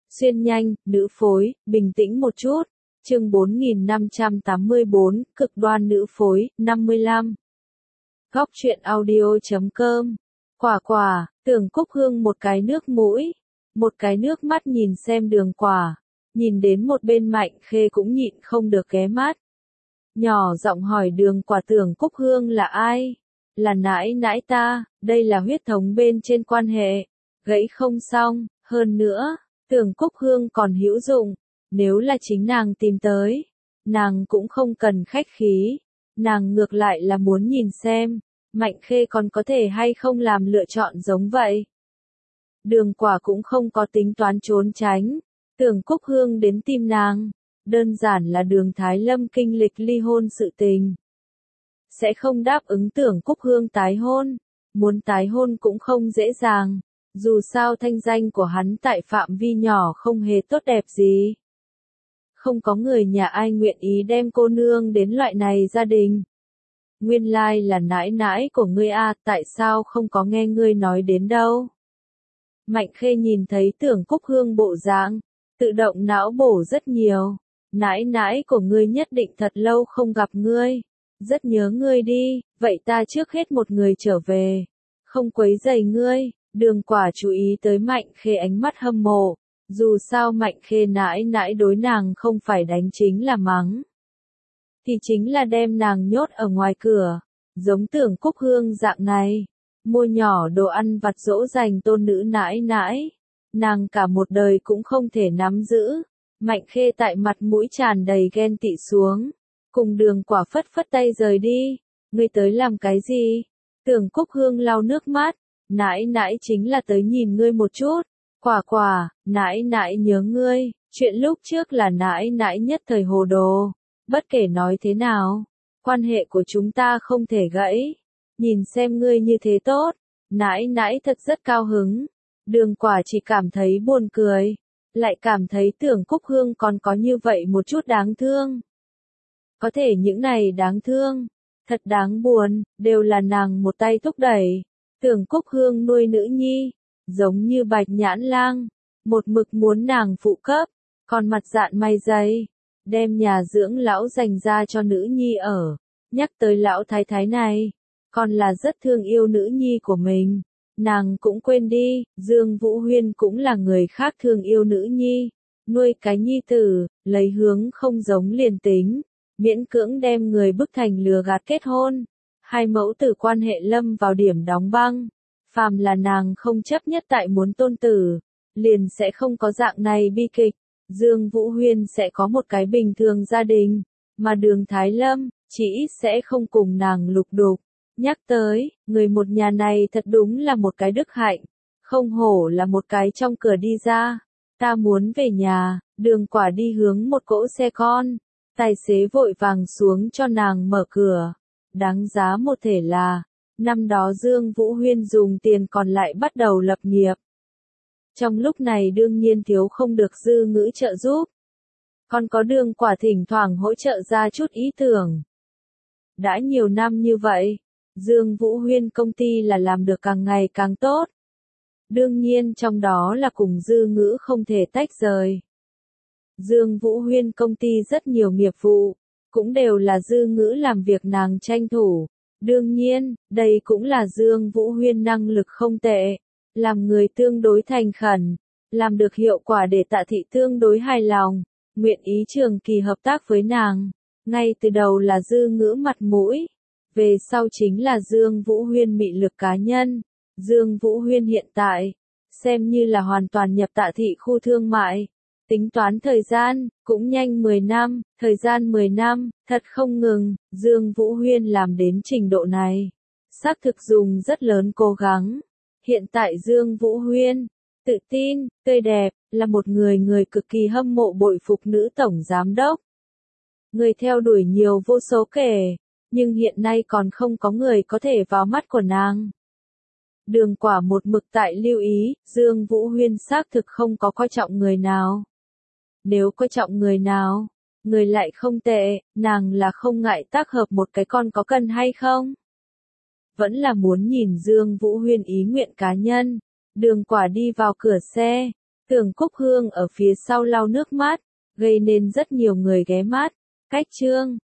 Xuyên nhanh, nữ phối, bình tĩnh một chút. Chương 4584, cực đoan nữ phối, 55. Góc truyện audio.com. Quả, Tưởng Cúc Hương một cái nước mũi, một cái nước mắt nhìn xem Đường Quả, nhìn đến một bên Mạnh Khê cũng nhịn không được ghé mắt. Nhỏ giọng hỏi Đường Quả Tưởng Cúc Hương là ai? Là nãi nãi ta, đây là huyết thống bên trên quan hệ, gãy không xong, hơn nữa, Tưởng Cúc Hương còn hữu dụng, nếu là chính nàng tìm tới, nàng cũng không cần khách khí, nàng ngược lại là muốn nhìn xem, Mạnh Khê còn có thể hay không làm lựa chọn giống vậy. Đường Quả cũng không có tính toán trốn tránh, Tưởng Cúc Hương đến tìm nàng, đơn giản là Đường Thái Lâm kinh lịch ly hôn sự tình. Sẽ không đáp ứng Tưởng Cúc Hương tái hôn, muốn tái hôn cũng không dễ dàng, dù sao thanh danh của hắn tại phạm vi nhỏ không hề tốt đẹp gì. Không có người nhà ai nguyện ý đem cô nương đến loại này gia đình. Nguyên lai là nãi nãi của ngươi à, tại sao không có nghe ngươi nói đến đâu? Mạnh Khê nhìn thấy Tưởng Cúc Hương bộ dạng, tự động não bổ rất nhiều. Nãi nãi của ngươi nhất định thật lâu không gặp ngươi, rất nhớ ngươi đi, vậy ta trước hết một người trở về, không quấy rầy ngươi. Đường Quả chú ý tới Mạnh Khê ánh mắt hâm mộ, dù sao Mạnh Khê nãi nãi đối nàng không phải đánh chính là mắng, thì chính là đem nàng nhốt ở ngoài cửa, giống Tưởng Cúc Hương dạng này, mua nhỏ đồ ăn vặt dỗ dành tôn nữ nãi nãi, nàng cả một đời cũng không thể nắm giữ. Mạnh Khê tại mặt mũi tràn đầy ghen tị xuống, cùng Đường Quả phất phất tay rời đi. Ngươi tới làm cái gì? Tưởng Cúc Hương lau nước mắt, nãi nãi chính là tới nhìn ngươi một chút. Quả, nãi nãi nhớ ngươi, chuyện lúc trước là nãi nãi nhất thời hồ đồ, bất kể nói thế nào, quan hệ của chúng ta không thể gãy. Nhìn xem ngươi như thế tốt, nãi nãi thật rất cao hứng. Đường Quả chỉ cảm thấy buồn cười, lại cảm thấy Tưởng Cúc Hương còn có như vậy một chút đáng thương. Có thể những này đáng thương, thật đáng buồn, đều là nàng một tay thúc đẩy. Tưởng Cúc Hương nuôi nữ nhi, giống như Bạch Nhãn Lang, một mực muốn nàng phụ cấp, còn mặt dạn mày dày, đem nhà dưỡng lão dành ra cho nữ nhi ở. Nhắc tới lão thái thái này, còn là rất thương yêu nữ nhi của mình. Nàng cũng quên đi, Dương Vũ Huyên cũng là người khác thương yêu nữ nhi, nuôi cái nhi tử, lấy hướng không giống liền tính, miễn cưỡng đem người bức thành lừa gạt kết hôn. Hai mẫu tử quan hệ lâm vào điểm đóng băng, phàm là nàng không chấp nhất tại muốn tôn tử, liền sẽ không có dạng này bi kịch, Dương Vũ Huyên sẽ có một cái bình thường gia đình, mà Đường Thái Lâm, chỉ ít sẽ không cùng nàng lục đục. Nhắc tới, người một nhà này thật đúng là một cái đức hạnh, không hổ là một cái trong cửa đi ra. Ta muốn về nhà. Đường Quả đi hướng một cỗ xe con, tài xế vội vàng xuống cho nàng mở cửa. Đáng giá một thể là, năm đó Dương Vũ Huyên dùng tiền còn lại bắt đầu lập nghiệp. Trong lúc này đương nhiên thiếu không được Dư Ngữ trợ giúp. Còn có Đường Quả thỉnh thoảng hỗ trợ ra chút ý tưởng. Đã nhiều năm như vậy, Dương Vũ Huyên công ty là làm được càng ngày càng tốt. Đương nhiên trong đó là cùng Dư Ngữ không thể tách rời. Dương Vũ Huyên công ty rất nhiều nghiệp vụ, cũng đều là Dư Ngữ làm việc nàng tranh thủ. Đương nhiên, đây cũng là Dương Vũ Huyên năng lực không tệ, làm người tương đối thành khẩn, làm được hiệu quả để Tạ Thị tương đối hài lòng, nguyện ý trường kỳ hợp tác với nàng. Ngay từ đầu là Dư Ngữ mặt mũi, về sau chính là Dương Vũ Huyên mị lực cá nhân. Dương Vũ Huyên hiện tại, xem như là hoàn toàn nhập Tạ Thị khu thương mại. Tính toán thời gian, cũng nhanh 10 năm, thời gian 10 năm, thật không ngừng, Dương Vũ Huyên làm đến trình độ này. Xác thực dùng rất lớn cố gắng. Hiện tại Dương Vũ Huyên, tự tin, tươi đẹp, là một người cực kỳ hâm mộ bội phục nữ tổng giám đốc. Người theo đuổi nhiều vô số kể, nhưng hiện nay còn không có người có thể vào mắt của nàng. Đường Quả một mực tại lưu ý, Dương Vũ Huyên xác thực không có coi trọng người nào. Nếu coi trọng người nào, người lại không tệ, nàng là không ngại tác hợp một cái con có cần hay không. Vẫn là muốn nhìn Dương Vũ Huyên ý nguyện cá nhân. Đường Quả đi vào cửa xe, Tưởng Cúc Hương ở phía sau lau nước mắt, gây nên rất nhiều người ghé mắt. Cách chương